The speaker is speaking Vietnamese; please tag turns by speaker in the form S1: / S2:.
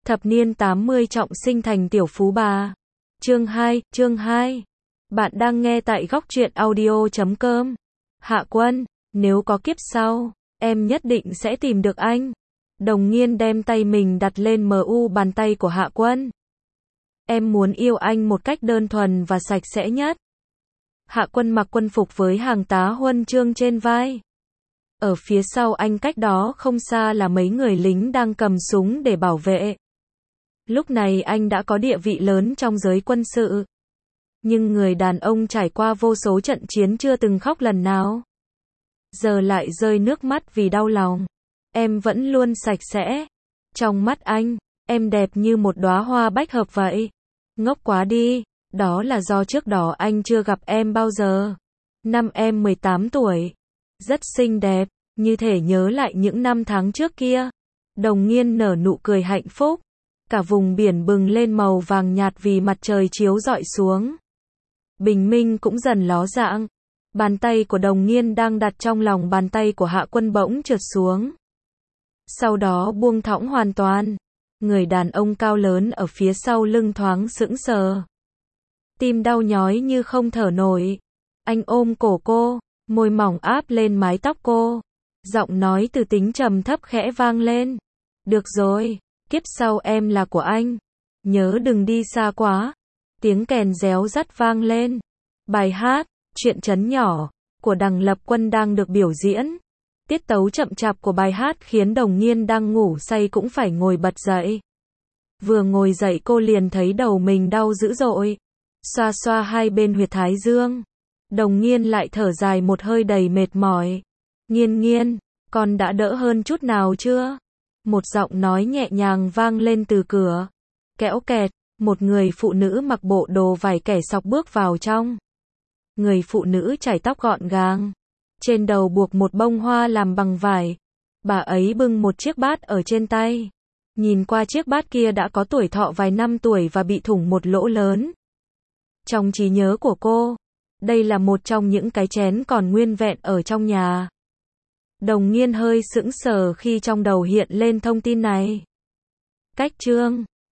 S1: Thập niên 80 trọng sinh thành tiểu phú bà. Chương 2. Bạn đang nghe tại góc truyện audio.com. Hạ Quân, nếu có kiếp sau, em nhất định sẽ tìm được anh. Đồng Nghiên đem tay mình đặt lên bàn tay của Hạ Quân. Em muốn yêu anh một cách đơn thuần và sạch sẽ nhất. Hạ Quân mặc quân phục với hàng tá huân chương trên vai. Ở phía sau anh cách đó không xa là mấy người lính đang cầm súng để bảo vệ. Lúc này anh đã có địa vị lớn trong giới quân sự. Nhưng người đàn ông trải qua vô số trận chiến chưa từng khóc lần nào. Giờ lại rơi nước mắt vì đau lòng. Em vẫn luôn sạch sẽ. Trong mắt anh, em đẹp như một đóa hoa bách hợp vậy. Ngốc quá đi, đó là do trước đó anh chưa gặp em bao giờ. Năm em 18 tuổi. Rất xinh đẹp, như thể nhớ lại những năm tháng trước kia. Đồng Nghiên nở nụ cười hạnh phúc. Cả vùng biển bừng lên màu vàng nhạt vì mặt trời chiếu rọi xuống. Bình minh cũng dần ló dạng. Bàn tay của Đồng Nghiên đang đặt trong lòng bàn tay của Hạ Quân bỗng trượt xuống. Sau đó buông thõng hoàn toàn. Người đàn ông cao lớn ở phía sau lưng thoáng sững sờ. Tim đau nhói như không thở nổi. Anh ôm cổ cô, môi mỏng áp lên mái tóc cô. Giọng nói từ tính trầm thấp khẽ vang lên. Được rồi, kiếp sau em là của anh. Nhớ đừng đi xa quá. Tiếng kèn réo rắt vang lên. Bài hát, Chuyện trấn nhỏ, của Đằng Lập Quân đang được biểu diễn. Tiết tấu chậm chạp của bài hát khiến Đồng Nghiên đang ngủ say cũng phải ngồi bật dậy. Vừa ngồi dậy cô liền thấy đầu mình đau dữ dội. Xoa xoa hai bên huyệt thái dương. Đồng Nghiên lại thở dài một hơi đầy mệt mỏi. Nghiên, con đã đỡ hơn chút nào chưa? Một giọng nói nhẹ nhàng vang lên từ cửa. Kéo kẹt, một người phụ nữ mặc bộ đồ vải kẻ sọc bước vào trong. Người phụ nữ chải tóc gọn gàng. Trên đầu buộc một bông hoa làm bằng vải. Bà ấy bưng một chiếc bát ở trên tay. Nhìn qua chiếc bát kia đã có tuổi thọ vài năm tuổi và bị thủng một lỗ lớn. Trong trí nhớ của cô, đây là một trong những cái chén còn nguyên vẹn ở trong nhà. Đồng Nghiên hơi sững sờ khi trong đầu hiện lên thông tin này. Cách chương